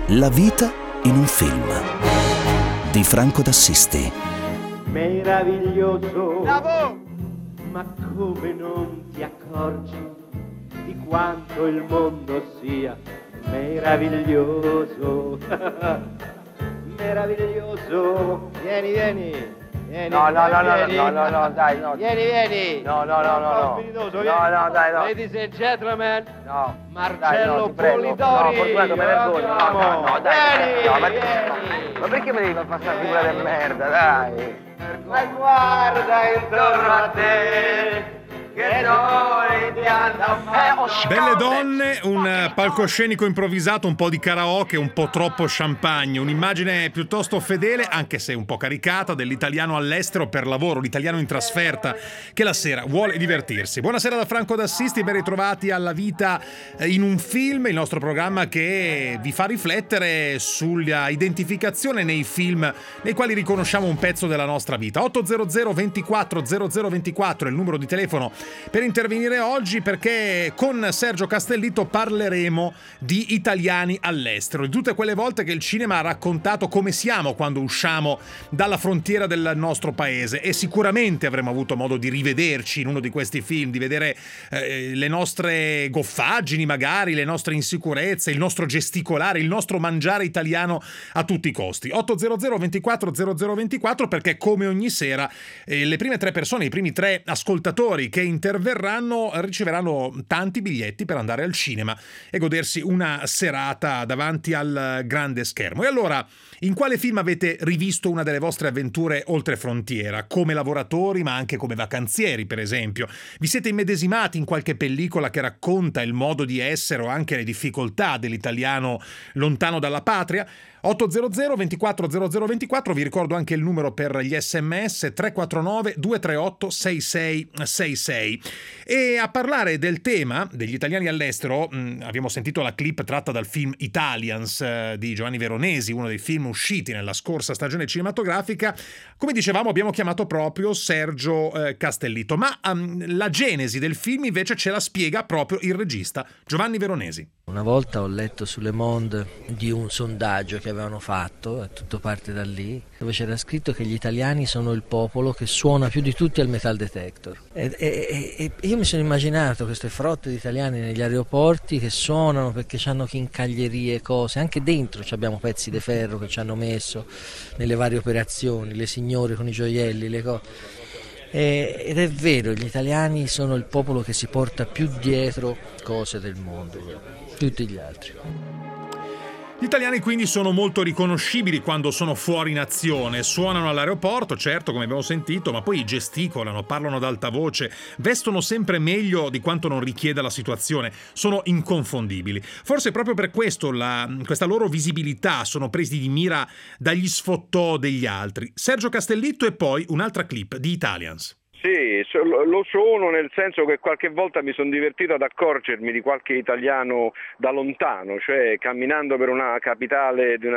La vita in un film di Franco d'Assisti. Meraviglioso. Bravo! Ma come non ti accorgi di quanto il mondo sia meraviglioso? Meraviglioso. Vieni. No, dai, no. Vieni. No. Dai, no. Ladies and gentlemen, No. Marcello dai, no, ti prego. Polidori. No, Fortunato, me vergogno. No, dai. Vieni. Ma perché mi devi far passare figura di merda, dai? Ma guarda intorno a te, che noi ti hanno fatto. Belle donne, un palcoscenico improvvisato, un po' di karaoke, un po' troppo champagne, un'immagine piuttosto fedele, anche se un po' caricata, dell'italiano all'estero per lavoro, l'italiano in trasferta che la sera vuole divertirsi. Buonasera da Franco d'Assisti, ben ritrovati alla vita in un film, il nostro programma che vi fa riflettere sulla identificazione nei film nei quali riconosciamo un pezzo della nostra vita. 800 24 0024 è il numero di telefono per intervenire oggi, perché con Sergio Castellitto parleremo di italiani all'estero, di tutte quelle volte che il cinema ha raccontato come siamo quando usciamo dalla frontiera del nostro paese, e sicuramente avremo avuto modo di rivederci in uno di questi film, di vedere le nostre goffaggini, magari le nostre insicurezze, il nostro gesticolare, il nostro mangiare italiano a tutti i costi. 800 24 0024, perché come ogni sera le prime tre persone, i primi tre ascoltatori che interverranno riceveranno tanti biglietti per andare al cinema e godersi una serata davanti al grande schermo. E allora, in quale film avete rivisto una delle vostre avventure oltre frontiera, come lavoratori ma anche come vacanzieri, per esempio? Vi siete immedesimati in qualche pellicola che racconta il modo di essere o anche le difficoltà dell'italiano lontano dalla patria? 800 24 0024, vi ricordo anche il numero per gli sms 349 238 6666. E a parlare del tema degli italiani all'estero, abbiamo sentito la clip tratta dal film Italians di Giovanni Veronesi, uno dei film usciti nella scorsa stagione cinematografica. Come dicevamo, abbiamo chiamato proprio Sergio Castellitto, ma la genesi del film invece ce la spiega proprio il regista Giovanni Veronesi. Una volta ho letto su Le Monde di un sondaggio che avevano fatto, tutto parte da lì, dove c'era scritto che gli italiani sono il popolo che suona più di tutti al metal detector. E io mi sono immaginato queste frotte di italiani negli aeroporti che suonano perché hanno chincaglierie e cose, anche dentro abbiamo pezzi di ferro che ci hanno messo nelle varie operazioni, le signore con i gioielli, le cose. Ed è vero, gli italiani sono il popolo che si porta più dietro cose del mondo, tutti gli altri. Gli italiani quindi sono molto riconoscibili quando sono fuori nazione, suonano all'aeroporto, certo, come abbiamo sentito, ma poi gesticolano, parlano ad alta voce, vestono sempre meglio di quanto non richieda la situazione, sono inconfondibili. Forse proprio per questo questa loro visibilità sono presi di mira dagli sfottò degli altri. Sergio Castellitto e poi un'altra clip di Italians. Sì, lo sono, nel senso che qualche volta mi sono divertito ad accorgermi di qualche italiano da lontano, cioè camminando per una capitale per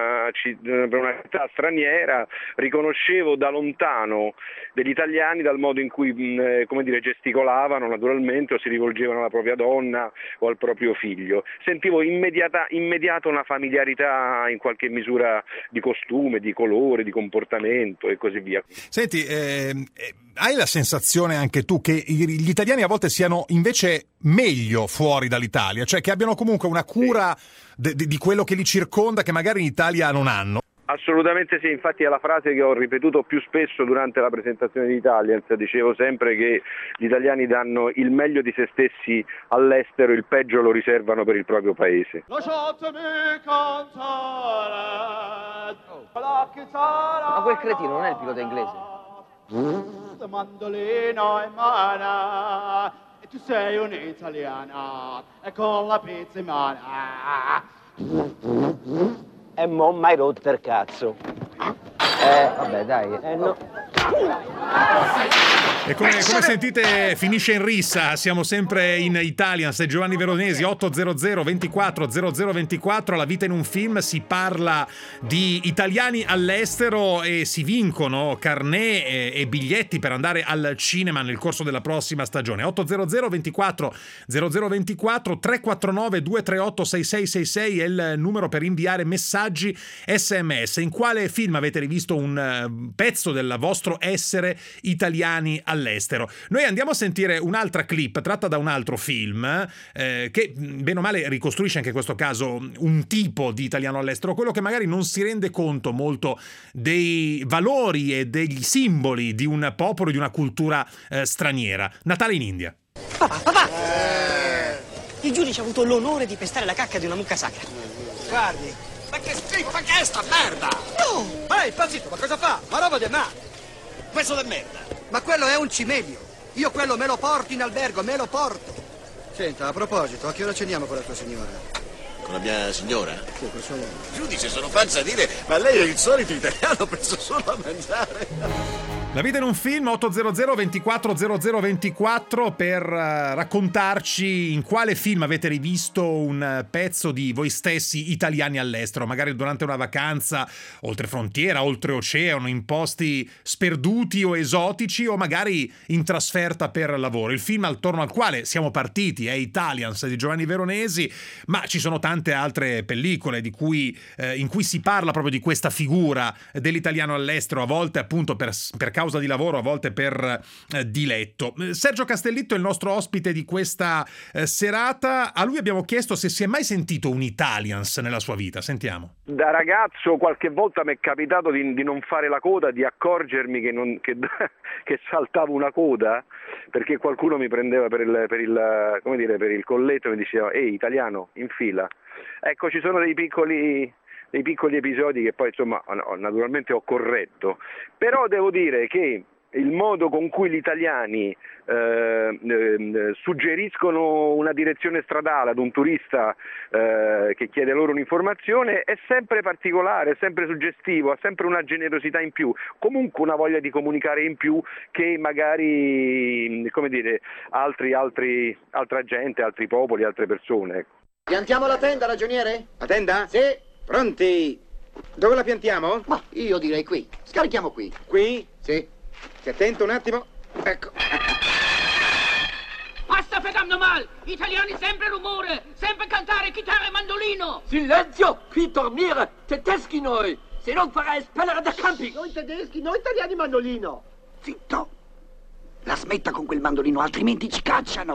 una città straniera, riconoscevo da lontano degli italiani dal modo in cui gesticolavano naturalmente, o si rivolgevano alla propria donna o al proprio figlio. Sentivo immediata una familiarità in qualche misura di costume, di colore, di comportamento e così via. Senti, hai la sensazione anche tu che gli italiani a volte siano invece meglio fuori dall'Italia, cioè che abbiano comunque una cura di quello che li circonda che magari in Italia non hanno? Assolutamente sì, infatti è la frase che ho ripetuto più spesso durante la presentazione di Italians. Dicevo sempre che gli italiani danno il meglio di se stessi all'estero, il peggio lo riservano per il proprio paese. Ma quel cretino non è il pilota inglese? La mandolina in mano e tu sei un'italiana e con la pizza in mano. E mo' mai rotto il cazzo. Vabbè, dai. No. E come sentite finisce in rissa, siamo sempre in Italians, è Giovanni Veronesi, 800 24 0024, La vita in un film, si parla di italiani all'estero e si vincono carnet e biglietti per andare al cinema nel corso della prossima stagione. 800 24 0024, 349 238 6666 è il numero per inviare messaggi SMS. In quale film avete rivisto un pezzo del vostro essere italiani all'estero? Noi andiamo a sentire un'altra clip tratta da un altro film che bene o male ricostruisce anche in questo caso un tipo di italiano all'estero, quello che magari non si rende conto molto dei valori e degli simboli di un popolo, di una cultura straniera. Natale in India. Papà! Il giudice ha avuto l'onore di pestare la cacca di una mucca sacra. Guardi. Ma che schifo, ma che è sta merda? No! Ma è impazzito, ma cosa fa? Ma roba di mare! Pezzo di merda! Ma quello è un cimelio! Io quello me lo porto in albergo, me lo porto! Senta, a proposito, a che ora ceniamo con la tua signora? Con la mia signora? Sì, col suo nome. Giudice, sono falsa a dire, ma lei è il solito italiano, penso solo a mangiare. La vita in un film, 800 24 0024 per raccontarci in quale film avete rivisto un pezzo di voi stessi italiani all'estero, magari durante una vacanza oltre frontiera, oltre oceano, in posti sperduti o esotici, o magari in trasferta per lavoro. Il film attorno al quale siamo partiti è Italians di Giovanni Veronesi, ma ci sono tante altre pellicole in cui si parla proprio di questa figura dell'italiano all'estero, a volte appunto per causa di lavoro, a volte per diletto. Sergio Castellitto è il nostro ospite di questa serata. A lui abbiamo chiesto se si è mai sentito un Italians nella sua vita. Sentiamo. Da ragazzo qualche volta mi è capitato di non fare la coda, di accorgermi che saltavo una coda perché qualcuno mi prendeva per il colletto e mi diceva «Ehi, italiano, in fila». Ecco, ci sono dei piccoli episodi che poi insomma naturalmente ho corretto, però devo dire che il modo con cui gli italiani suggeriscono una direzione stradale ad un turista che chiede loro un'informazione è sempre particolare, è sempre suggestivo, ha sempre una generosità in più, comunque una voglia di comunicare in più che magari, come dire, altra gente, altri popoli, altre persone. Piantiamo la tenda, ragioniere? La tenda? Sì. Pronti? Dove la piantiamo? Ma io direi qui. Scarichiamo qui. Qui? Sì. Stia attento un attimo. Ecco. Basta fregando mal! Italiani sempre rumore! Sempre cantare chitarra e mandolino! Silenzio! Qui dormire! Tedeschi noi! Se non farai espellere da campi! Noi tedeschi, noi italiani mandolino! Zitto! La smetta con quel mandolino, altrimenti ci cacciano!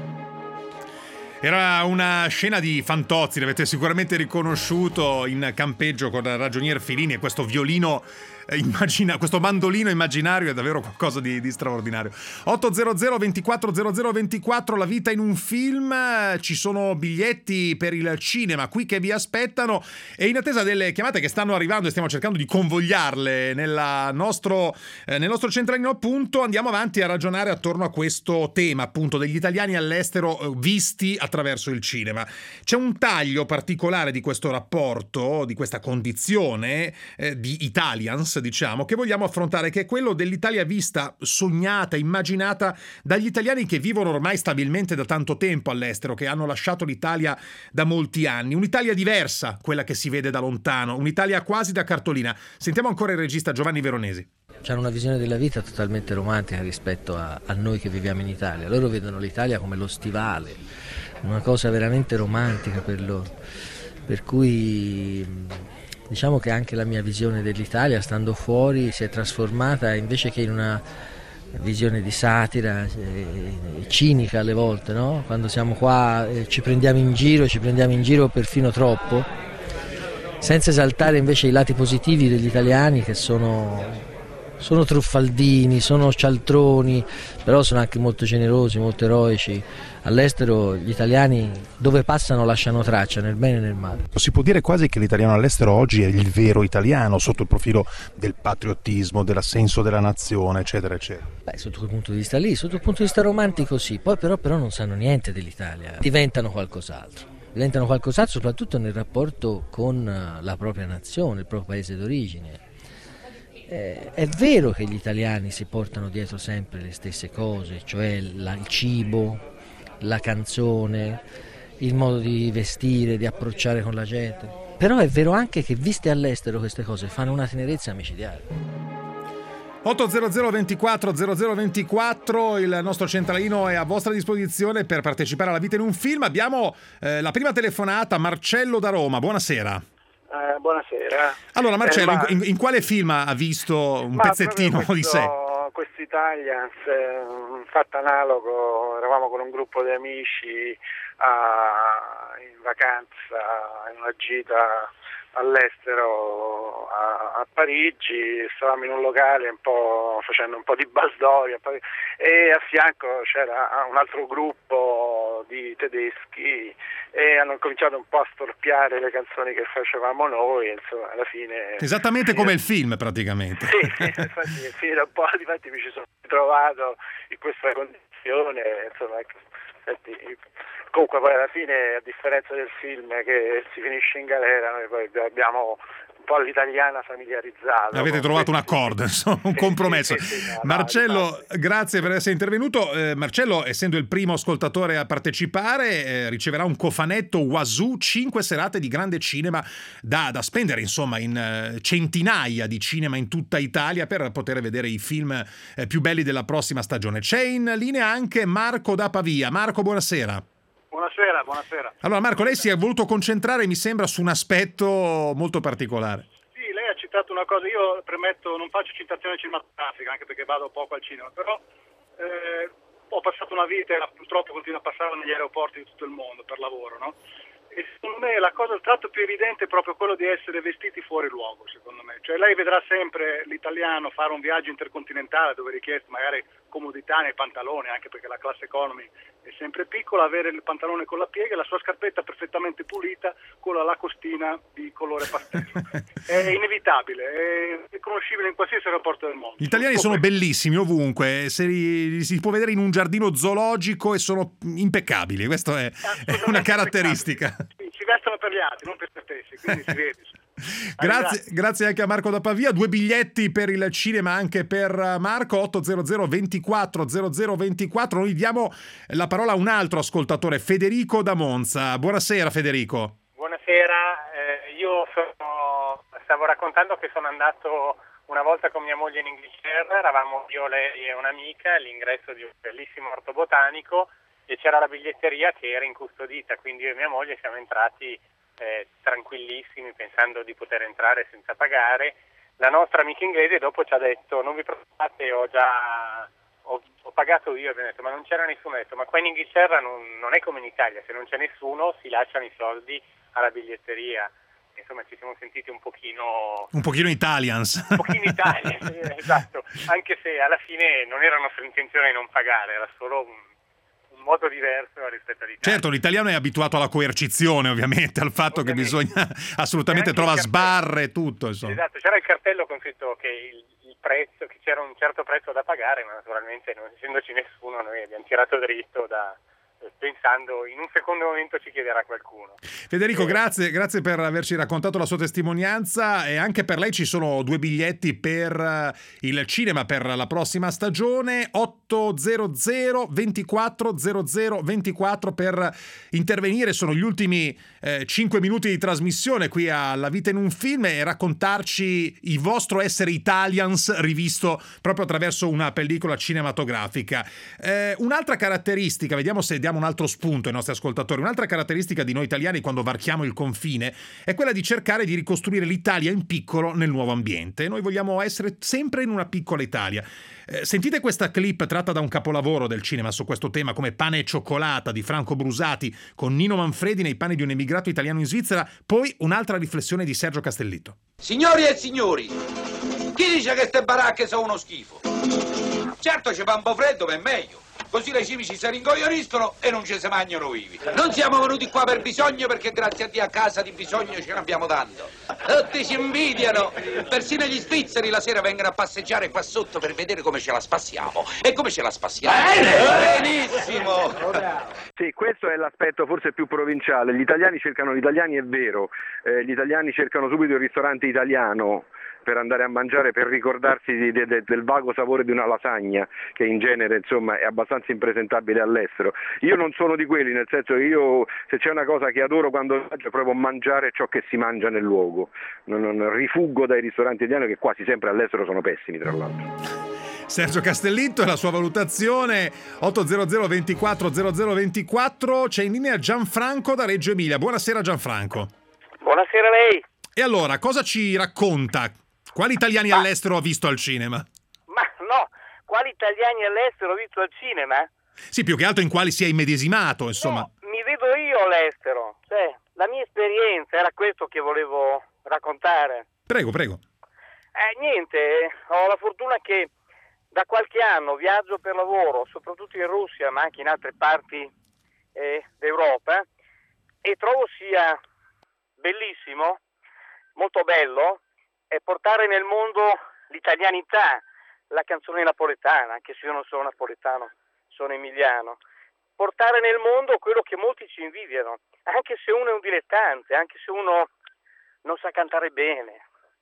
Era una scena di Fantozzi, l'avete sicuramente riconosciuto in campeggio con Ragionier Filini e questo violino questo mandolino immaginario è davvero qualcosa di straordinario. 800 24 0024, La vita in un film, ci sono biglietti per il cinema qui che vi aspettano e in attesa delle chiamate che stanno arrivando e stiamo cercando di convogliarle nel nostro centralino, appunto andiamo avanti a ragionare attorno a questo tema appunto degli italiani all'estero visti attraverso il cinema. C'è un taglio particolare di questo rapporto, di questa condizione di Italians, diciamo, che vogliamo affrontare, che è quello dell'Italia vista, sognata, immaginata dagli italiani che vivono ormai stabilmente da tanto tempo all'estero, che hanno lasciato l'Italia da molti anni. Un'Italia diversa, quella che si vede da lontano, un'Italia quasi da cartolina. Sentiamo ancora il regista Giovanni Veronesi. C'hanno una visione della vita totalmente romantica rispetto a noi che viviamo in Italia. Loro vedono l'Italia come lo stivale, una cosa veramente romantica per loro. Per cui diciamo che anche la mia visione dell'Italia, stando fuori, si è trasformata invece che in una visione di satira, cinica alle volte, no? Quando siamo qua ci prendiamo in giro perfino troppo, senza esaltare invece i lati positivi degli italiani che sono truffaldini, sono cialtroni, però sono anche molto generosi, molto eroici. All'estero gli italiani dove passano lasciano traccia, nel bene e nel male. Si può dire quasi che l'italiano all'estero oggi è il vero italiano sotto il profilo del patriottismo, dell'assenso della nazione, eccetera, eccetera. Beh, sotto quel punto di vista lì, sotto il punto di vista romantico sì, poi però non sanno niente dell'Italia, diventano qualcos'altro soprattutto nel rapporto con la propria nazione, il proprio paese d'origine. È vero che gli italiani si portano dietro sempre le stesse cose, cioè il cibo, la canzone, il modo di vestire, di approcciare con la gente, però è vero anche che viste all'estero queste cose fanno una tenerezza micidiale. 800 24 0024, il nostro centralino è a vostra disposizione per partecipare alla Vita in un film. Abbiamo la prima telefonata, Marcello da Roma, buonasara. Buonasera. Allora Marcello, in quale film ha visto un pezzettino di sé? Questo Italians, un fatto analogo, eravamo con un gruppo di amici in vacanza, in una gita all'estero a Parigi, stavamo in un locale facendo un po' di baldoria e a fianco c'era un altro gruppo di tedeschi e hanno cominciato un po' a storpiare le canzoni che facevamo noi, insomma alla fine... Esattamente come il film praticamente. Sì, infatti è finito un po', difatti mi ci sono ritrovato in questa condizione, insomma, comunque poi alla fine, a differenza del film che si finisce in galera, noi poi abbiamo un po' l'italiana familiarizzata. Avete trovato un accordo, insomma, un compromesso. Sì, Marcello, grazie per essere intervenuto. Marcello, essendo il primo ascoltatore a partecipare, riceverà un cofanetto Wazoo, 5 serate di grande cinema da spendere, insomma, in centinaia di cinema in tutta Italia per poter vedere i film più belli della prossima stagione. C'è in linea anche Marco da Pavia. Marco, buonasera. Buonasera. Allora Marco, lei si è voluto concentrare, mi sembra, su un aspetto molto particolare. Sì, lei ha citato una cosa, io premetto, non faccio citazione cinematografica, anche perché vado poco al cinema, però ho passato una vita e purtroppo continuo a passare negli aeroporti di tutto il mondo per lavoro, no? E secondo me la cosa, il tratto più evidente è proprio quello di essere vestiti fuori luogo, secondo me. Cioè lei vedrà sempre l'italiano fare un viaggio intercontinentale dove è richiesto magari comodità nei pantaloni, anche perché la classe economy è sempre piccola, avere il pantalone con la piega e la sua scarpetta perfettamente pulita con la lacostina di colore pastello. È inevitabile, è riconoscibile in qualsiasi aeroporto del mondo. Gli italiani sono bellissimi ovunque, si può vedere in un giardino zoologico e sono impeccabili, questa è una caratteristica. Sì, si vestono per gli altri, non per se stessi, quindi si vede. Grazie anche a Marco da Pavia. 2 biglietti per il cinema anche per Marco. 800 24 0024. Noi diamo la parola a un altro ascoltatore, Federico da Monza. Buonasera Federico. Buonasera, io stavo raccontando che sono andato una volta con mia moglie in Inghilterra, eravamo io, lei e un'amica all'ingresso di un bellissimo orto botanico e c'era la biglietteria che era incustodita, quindi io e mia moglie siamo entrati tranquillissimi pensando di poter entrare senza pagare. La nostra amica inglese dopo ci ha detto non vi preoccupate, ho pagato io, abbiamo detto ma non c'era nessuno, ha detto ma qua in Inghilterra non è come in Italia, se non c'è nessuno si lasciano i soldi alla biglietteria. Insomma ci siamo sentiti un pochino Italians, esatto, anche se alla fine non era nostra intenzione non pagare, era solo un modo diverso rispetto all'Italia. Certo, l'italiano è abituato alla coercizione, ovviamente, al fatto che bisogna assolutamente trova sbarre e tutto, insomma. Esatto, c'era il cartello con scritto che il prezzo, che c'era un certo prezzo da pagare, ma naturalmente non essendoci nessuno noi abbiamo tirato dritto pensando in un secondo momento ci chiederà qualcuno. Federico, grazie per averci raccontato la sua testimonianza e anche per lei ci sono 2 biglietti per il cinema per la prossima stagione. 800 24 0024 per intervenire, sono gli ultimi 5 minuti di trasmissione qui alla Vita in un film e raccontarci il vostro essere Italians rivisto proprio attraverso una pellicola cinematografica. Un'altra caratteristica, vediamo se diamo un altro spunto ai nostri ascoltatori, un'altra caratteristica di noi italiani quando varchiamo il confine è quella di cercare di ricostruire l'Italia in piccolo nel nuovo ambiente. Noi vogliamo essere sempre in una piccola Italia. Sentite questa clip tratta da un capolavoro del cinema su questo tema come Pane e cioccolata di Franco Brusati con Nino Manfredi nei panni di un emigrato italiano in Svizzera, poi un'altra riflessione di Sergio Castellitto. Signori e signori, chi dice che ste baracche sono uno schifo? Certo ci fa un po' freddo, ma è meglio. Così le cimici si ringoglioniscono e non ci si mangiano vivi. Non siamo venuti qua per bisogno perché grazie a Dio a casa di bisogno ce ne abbiamo tanto. Tutti ci invidiano. Persino gli svizzeri la sera vengono a passeggiare qua sotto per vedere come ce la spassiamo. E come ce la spassiamo? Benissimo! Sì, questo è l'aspetto forse più provinciale. Gli italiani cercano gli italiani, è vero. Gli italiani cercano subito il ristorante italiano. per andare a mangiare, per ricordarsi del vago sapore di una lasagna, che in genere insomma è abbastanza impresentabile all'estero. Io non sono di quelli, nel senso che io, se c'è una cosa che adoro quando viaggio, è proprio mangiare ciò che si mangia nel luogo. Non rifuggo dai ristoranti italiani, che quasi sempre all'estero sono pessimi, tra l'altro. Sergio Castellitto e la sua valutazione. 800 24 0024. C'è in linea Gianfranco da Reggio Emilia. Buonasera Gianfranco. Buonasera a lei. E allora, cosa ci racconta? Quali italiani all'estero ha visto al cinema? Ma no, quali italiani all'estero ho visto al cinema? Sì, più che altro in quali si è immedesimato, insomma. No, mi vedo io all'estero. Cioè, la mia esperienza era questo che volevo raccontare. Prego. Niente, ho la fortuna che da qualche anno viaggio per lavoro, soprattutto in Russia, ma anche in altre parti d'Europa, e trovo sia bellissimo, molto bello, portare nel mondo l'italianità, la canzone napoletana, anche se io non sono napoletano, sono emiliano. Portare nel mondo quello che molti ci invidiano, anche se uno è un dilettante, anche se uno non sa cantare bene.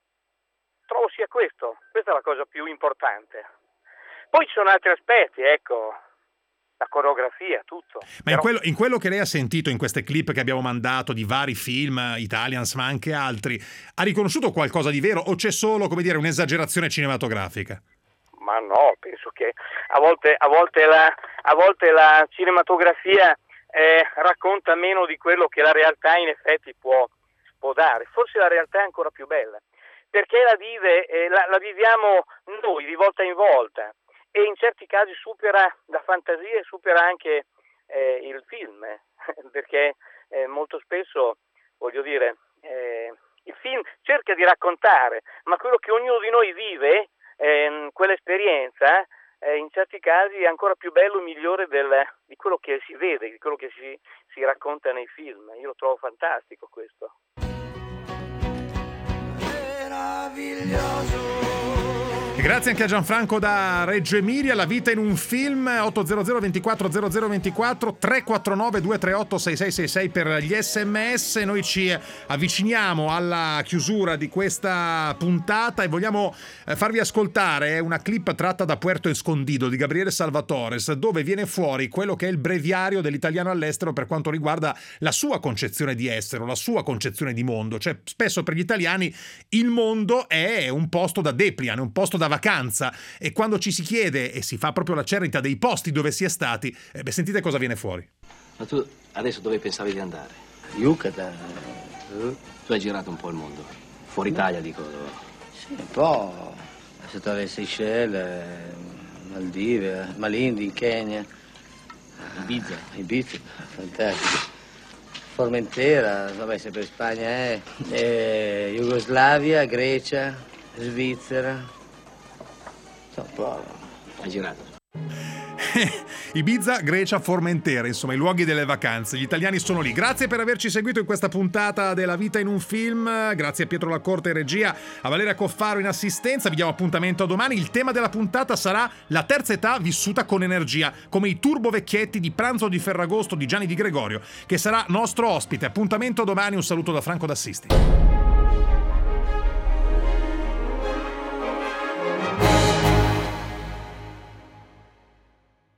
Trovo sia questa è la cosa più importante. Poi ci sono altri aspetti, ecco, la coreografia, tutto. Ma però... in quello che lei ha sentito in queste clip che abbiamo mandato di vari film, Italians ma anche altri, ha riconosciuto qualcosa di vero o c'è solo, come dire, un'esagerazione cinematografica? Ma no, penso che a volte la cinematografia racconta meno di quello che la realtà in effetti può dare. Forse la realtà è ancora più bella, perché la viviamo noi di volta in volta e in certi casi supera la fantasia e supera anche il film, perché molto spesso, voglio dire, il film cerca di raccontare, ma quello che ognuno di noi vive, quell'esperienza, in certi casi è ancora più bello e migliore di quello che si vede, di quello che si racconta nei film. Io lo trovo fantastico questo. Grazie anche a Gianfranco da Reggio Emilia. La vita in un film. 800 24 0024 349 238 6666 per gli SMS. Noi ci avviciniamo alla chiusura di questa puntata e vogliamo farvi ascoltare una clip tratta da Puerto Escondido di Gabriele Salvatores, dove viene fuori quello che è il breviario dell'italiano all'estero per quanto riguarda la sua concezione di estero, la sua concezione di mondo. Cioè, spesso per gli italiani il mondo è un posto da Deplian, un posto da vacanza, e quando ci si chiede e si fa proprio la cernita dei posti dove si è stati, sentite cosa viene fuori. Ma tu adesso dove pensavi di andare? Yucatan. Tu hai girato un po' il mondo, fuori Italia dico. Sì, un po'. Sono stato alle Seychelles, Maldive, Malindi, in Kenya. Ibiza, fantastico. Formentera, vabbè, sempre in Spagna, Jugoslavia, Grecia, Svizzera. Hai girato. Ibiza, Grecia, Formentera, insomma i luoghi delle vacanze. Gli italiani sono lì. Grazie per averci seguito in questa puntata della vita in un film. Grazie a Pietro Lacorte in regia, a Valeria Coffaro in assistenza. Vi diamo appuntamento a domani. Il tema della puntata sarà la terza età vissuta con energia, come i turbo vecchietti di Pranzo di Ferragosto di Gianni Di Gregorio, che sarà nostro ospite. Appuntamento a domani. Un saluto da Franco D'Assisti.